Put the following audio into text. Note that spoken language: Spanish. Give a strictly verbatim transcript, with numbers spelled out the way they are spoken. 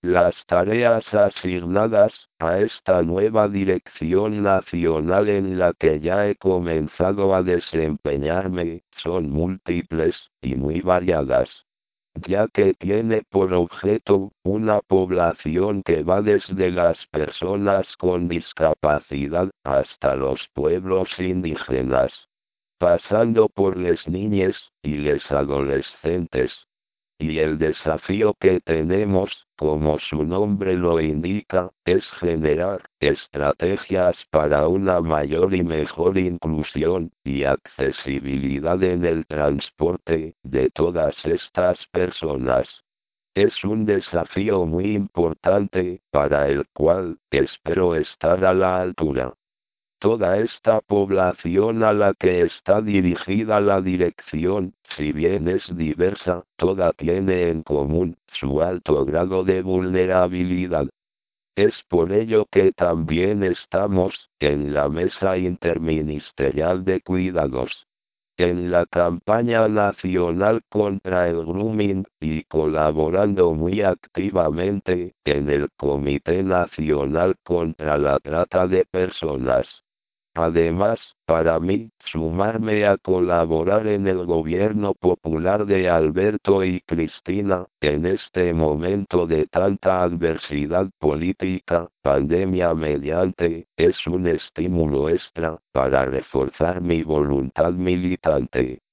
Las tareas asignadas a esta nueva dirección nacional en la que ya he comenzado a desempeñarme son múltiples y muy variadas, ya que tiene por objeto una población que va desde las personas con discapacidad hasta los pueblos indígenas, pasando por les niñes y les adolescentes. Y el desafío que tenemos, como su nombre lo indica, es generar estrategias para una mayor y mejor inclusión y accesibilidad en el transporte de todas estas personas. Es un desafío muy importante, para el cual espero estar a la altura. Toda esta población a la que está dirigida la dirección, si bien es diversa, toda tiene en común su alto grado de vulnerabilidad. Es por ello que también estamos en la Mesa Interministerial de Cuidados, en la campaña nacional contra el grooming, y colaborando muy activamente en el Comité Nacional contra la Trata de Personas. Además, para mí, sumarme a colaborar en el gobierno popular de Alberto y Cristina, en este momento de tanta adversidad política, pandemia mediante, es un estímulo extra, para reforzar mi voluntad militante.